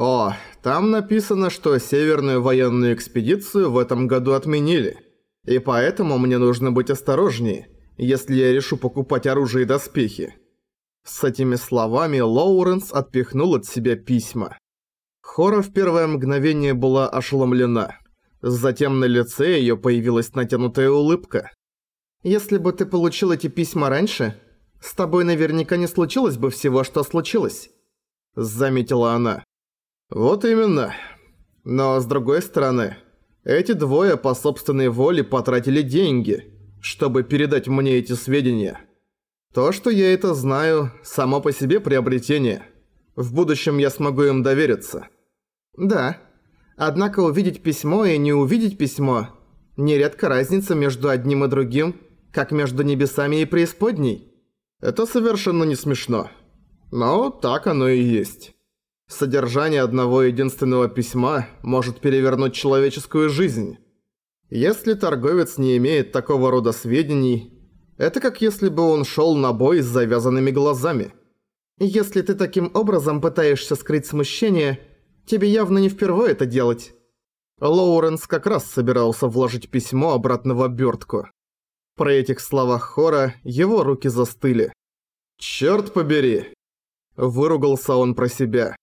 О, там написано, что Северную военную экспедицию в этом году отменили. И поэтому мне нужно быть осторожнее, если я решу покупать оружие и доспехи. С этими словами Лоуренс отпихнул от себя письма. Хора в первое мгновение была ошеломлена. Затем на лице её появилась натянутая улыбка. «Если бы ты получил эти письма раньше, с тобой наверняка не случилось бы всего, что случилось», — заметила она. «Вот именно. Но с другой стороны, эти двое по собственной воле потратили деньги, чтобы передать мне эти сведения. То, что я это знаю, само по себе приобретение. В будущем я смогу им довериться». «Да. Однако увидеть письмо и не увидеть письмо – нередко разница между одним и другим, как между небесами и преисподней». «Это совершенно не смешно. Но так оно и есть. Содержание одного единственного письма может перевернуть человеческую жизнь. Если торговец не имеет такого рода сведений, это как если бы он шел на бой с завязанными глазами. Если ты таким образом пытаешься скрыть смущение, тебе явно не впервые это делать». Лоуренс как раз собирался вложить письмо обратно в обертку. При этих словах Хора его руки застыли. «Чёрт побери!» Выругался он про себя.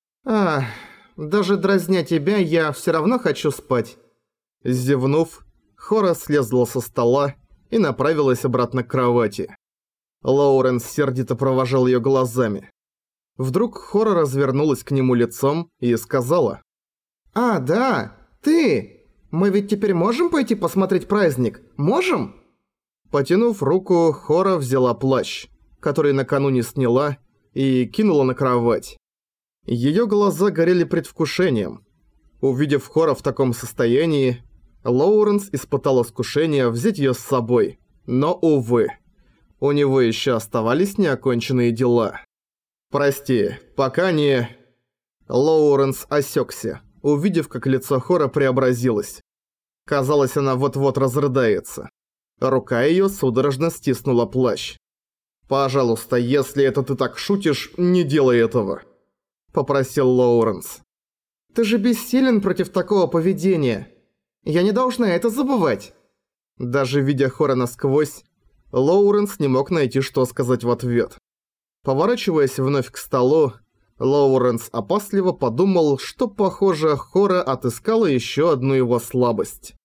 Даже дразня тебя, я всё равно хочу спать». Зевнув, Хора слезла со стола и направилась обратно к кровати. Лоуренс сердито провожал её глазами. Вдруг Хора развернулась к нему лицом и сказала: да, ты! Мы ведь теперь можем пойти посмотреть праздник? Можем?» Потянув руку, Хора взяла плащ, который накануне сняла, и кинула на кровать. Её глаза горели предвкушением. Увидев Хора в таком состоянии, Лоуренс испытал искушение взять её с собой. Но, увы, у него ещё оставались неоконченные дела. «Прости, пока не...» Лоуренс осёкся, увидев, как лицо Хора преобразилось. Казалось, она вот-вот разрыдается. Рука её судорожно стиснула плащ. «Пожалуйста, если это ты так шутишь, не делай этого», — попросил Лоуренс. «Ты же бессилен против такого поведения. Я не должна это забывать». Даже видя Хора насквозь, Лоуренс не мог найти, что сказать в ответ. Поворачиваясь вновь к столу, Лоуренс опасливо подумал, что, похоже, Хора отыскала ещё одну его слабость.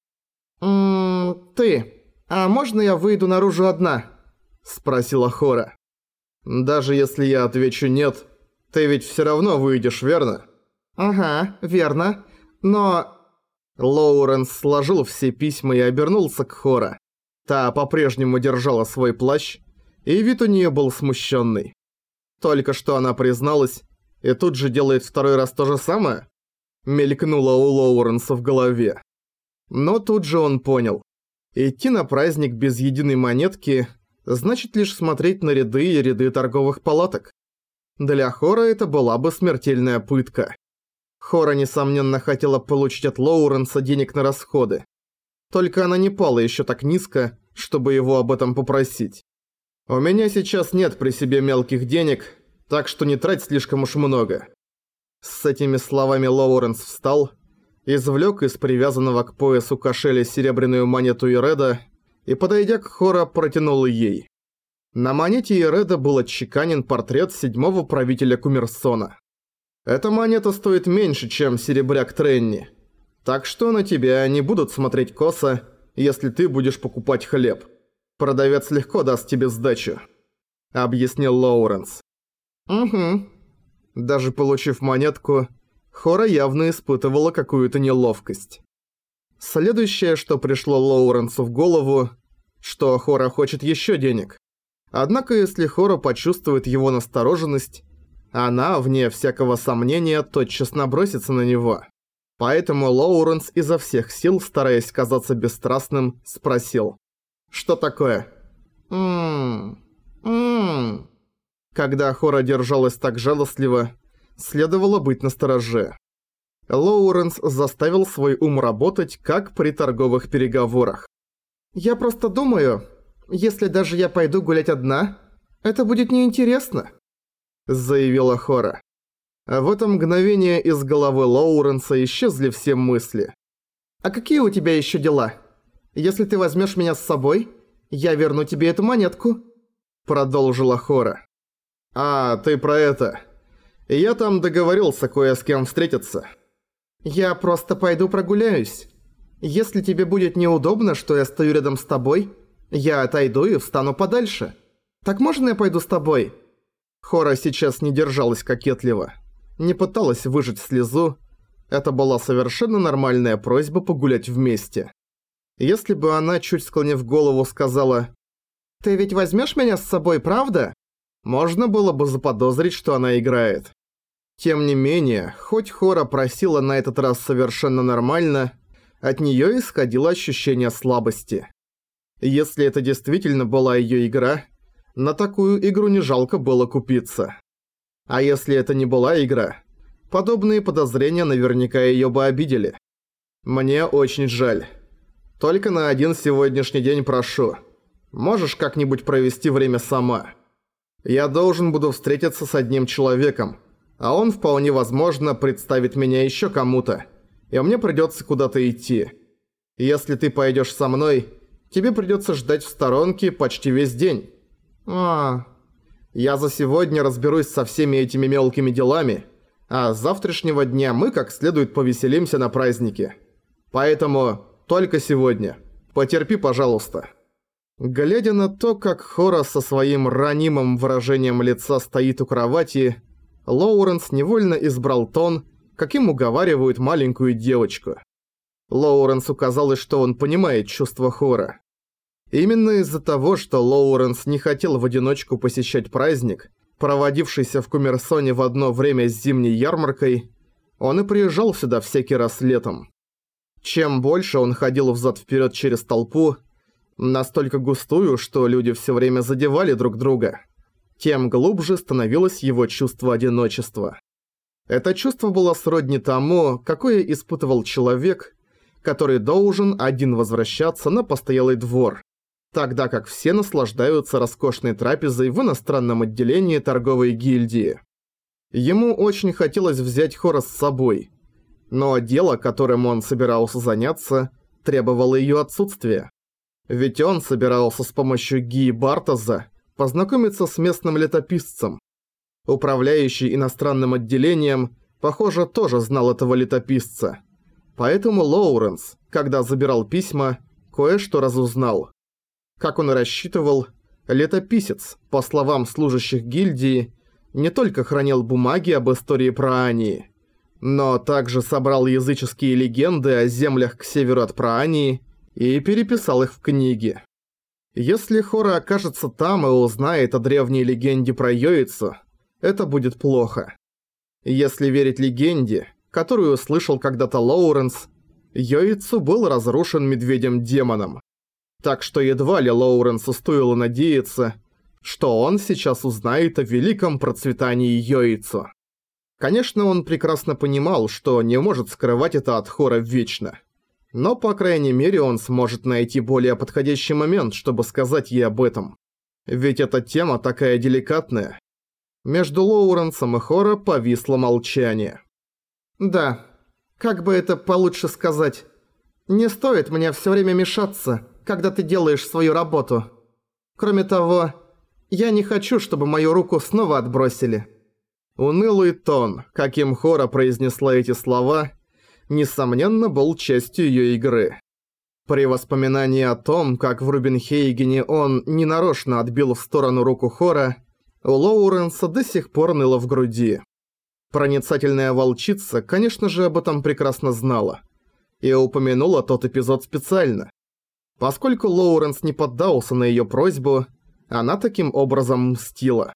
«Ты, а можно я выйду наружу одна?» – спросила Хора. «Даже если я отвечу «нет», ты ведь всё равно выйдешь, верно?» «Ага, верно. Но...» Лоуренс сложил все письма и обернулся к Хора. Та по-прежнему держала свой плащ, и вид у неё был смущённый. Только что она призналась, и тут же делает второй раз то же самое? Мелькнуло у Лоуренса в голове. Но тут же он понял. Идти на праздник без единой монетки значит лишь смотреть на ряды и ряды торговых палаток. Для Хора это была бы смертельная пытка. Хора, несомненно, хотела получить от Лоуренса денег на расходы. Только она не пала ещё так низко, чтобы его об этом попросить. «У меня сейчас нет при себе мелких денег, так что не трать слишком уж много». С этими словами Лоуренс встал, извлёк из привязанного к поясу кошеля серебряную монету Иреда и, подойдя к Хора, протянул ей. На монете Иреда был отчеканен портрет 7-го правителя Кумерсона. «Эта монета стоит меньше, чем серебряк Тренни, так что на тебя не будут смотреть косо, если ты будешь покупать хлеб. Продавец легко даст тебе сдачу», — объяснил Лоуренс. «Угу». Даже получив монетку, Хора явно испытывала какую-то неловкость. Следующее, что пришло Лоуренсу в голову, что Хора хочет ещё денег. Однако если Хора почувствует его настороженность, она, вне всякого сомнения, тотчас набросится на него. Поэтому Лоуренс изо всех сил, стараясь казаться бесстрастным, спросил: «Что такое?» Когда Хора держалась так жалостливо, следовало быть настороже. Лоуренс заставил свой ум работать, как при торговых переговорах. «Я просто думаю, если даже я пойду гулять одна, это будет неинтересно», — заявила Хора. В это мгновение из головы Лоуренса исчезли все мысли. «А какие у тебя еще дела? Если ты возьмешь меня с собой, я верну тебе эту монетку», — продолжила Хора. «А, ты про это. Я там договорился кое с кем встретиться». «Я просто пойду прогуляюсь. Если тебе будет неудобно, что я стою рядом с тобой, я отойду и встану подальше. Так можно я пойду с тобой?» Хора сейчас не держалась кокетливо, не пыталась выжать слезу. Это была совершенно нормальная просьба погулять вместе. Если бы она, чуть склонив голову, сказала «Ты ведь возьмешь меня с собой, правда?» Можно было бы заподозрить, что она играет. Тем не менее, хоть Хора просила на этот раз совершенно нормально, от неё исходило ощущение слабости. Если это действительно была её игра, на такую игру не жалко было купиться. А если это не была игра, подобные подозрения наверняка её бы обидели. Мне очень жаль. Только на один сегодняшний день прошу. Можешь как-нибудь провести время сама? Я должен буду встретиться с одним человеком, а он вполне возможно представит меня ещё кому-то, и мне придётся куда-то идти. Если ты пойдёшь со мной, тебе придётся ждать в сторонке почти весь день. Я за сегодня разберусь со всеми этими мелкими делами, а с завтрашнего дня мы как следует повеселимся на празднике. Поэтому только сегодня. Потерпи, пожалуйста». Глядя на то, как Хора со своим ранимым выражением лица стоит у кровати, Лоуренс невольно избрал тон, каким уговаривают маленькую девочку. Лоуренсу казалось, что он понимает чувства Хора. Именно из-за того, что Лоуренс не хотел в одиночку посещать праздник, проводившийся в Коммерсоне в одно время с зимней ярмаркой, он и приезжал сюда всякий раз летом. Чем больше он ходил взад-вперед через толпу, настолько густую, что люди все время задевали друг друга, тем глубже становилось его чувство одиночества. Это чувство было сродни тому, какое испытывал человек, который должен один возвращаться на постоялый двор, тогда как все наслаждаются роскошной трапезой в иностранном отделении торговой гильдии. Ему очень хотелось взять Хора с собой, но дело, которым он собирался заняться, требовало её отсутствия. Ведь он собирался с помощью Ги Бартоза познакомиться с местным летописцем. Управляющий иностранным отделением, похоже, тоже знал этого летописца. Поэтому Лоуренс, когда забирал письма, кое-что разузнал. Как он и рассчитывал, летописец, по словам служащих гильдии, не только хранил бумаги об истории Праании, но также собрал языческие легенды о землях к северу от Праании и переписал их в книги. Если Хора окажется там и узнает о древней легенде про Йоицу, это будет плохо. Если верить легенде, которую слышал когда-то Лоуренс, Йоицу был разрушен медведем-демоном. Так что едва ли Лоуренсу стоило надеяться, что он сейчас узнает о великом процветании Йоицу. Конечно, он прекрасно понимал, что не может скрывать это от Хора вечно. Но, по крайней мере, он сможет найти более подходящий момент, чтобы сказать ей об этом. Ведь эта тема такая деликатная. Между Лоуренсом и Хора повисло молчание. «Да, как бы это получше сказать? Не стоит мне все время мешаться, когда ты делаешь свою работу. Кроме того, я не хочу, чтобы мою руку снова отбросили». Унылый тон, каким Хора произнесла эти слова, несомненно, был частью её игры. При воспоминании о том, как в Рубинхейгене он ненарочно отбил в сторону руку Хора, у Лоуренса до сих пор ныло в груди. Проницательная волчица, конечно же, об этом прекрасно знала. И упомянула тот эпизод специально. Поскольку Лоуренс не поддался на её просьбу, она таким образом мстила.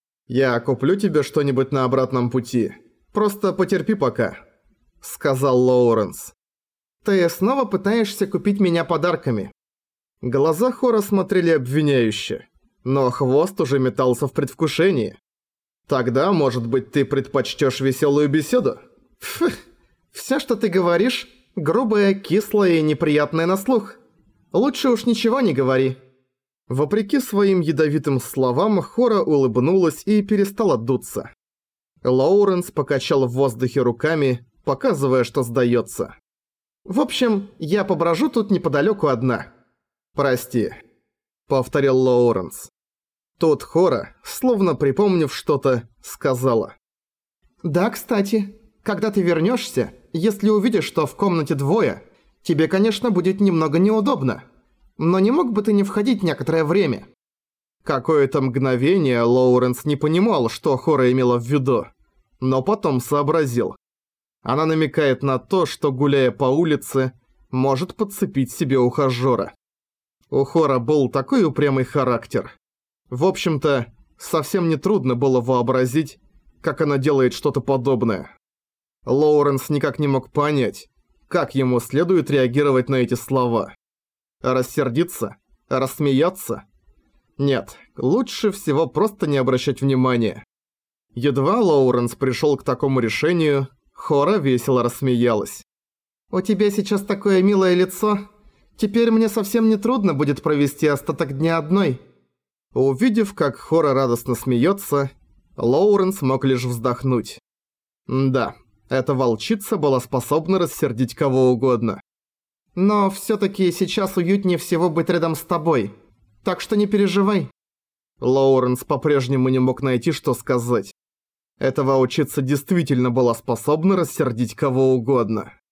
«Я куплю тебе что-нибудь на обратном пути. Просто потерпи пока», — сказал Лоуренс. «Ты снова пытаешься купить меня подарками?» Глаза Хора смотрели обвиняюще, но хвост уже метался в предвкушении. «Тогда, может быть, ты предпочтёшь весёлую беседу?» «Фух, всё, что ты говоришь, грубое, кислое и неприятное на слух. Лучше уж ничего не говори». Вопреки своим ядовитым словам, Хора улыбнулась и перестала дуться. Лоуренс покачал в воздухе руками, показывая, что сдается. «В общем, я поброжу тут неподалеку одна». «Прости», — повторил Лоуренс. Тут Хора, словно припомнив что-то, сказала. «Да, кстати, когда ты вернешься, если увидишь, что в комнате двое, тебе, конечно, будет немного неудобно. Но не мог бы ты не входить некоторое время?» Какое-то мгновение Лоуренс не понимал, что Хора имела в виду, но потом сообразил. Она намекает на то, что, гуляя по улице, может подцепить себе ухажёра. У Хора был такой упрямый характер. В общем-то, совсем нетрудно было вообразить, как она делает что-то подобное. Лоуренс никак не мог понять, как ему следует реагировать на эти слова. Рассердиться? Рассмеяться? Нет, лучше всего просто не обращать внимания. Едва Лоуренс пришел к такому решению, Хора весело рассмеялась. «У тебя сейчас такое милое лицо. Теперь мне совсем не трудно будет провести остаток дня одной». Увидев, как Хора радостно смеется, Лоуренс мог лишь вздохнуть. Да, эта волчица была способна рассердить кого угодно. «Но всё-таки сейчас уютнее всего быть рядом с тобой. Так что не переживай». Лоуренс по-прежнему не мог найти, что сказать. Эта волчица действительно была способна рассердить кого угодно.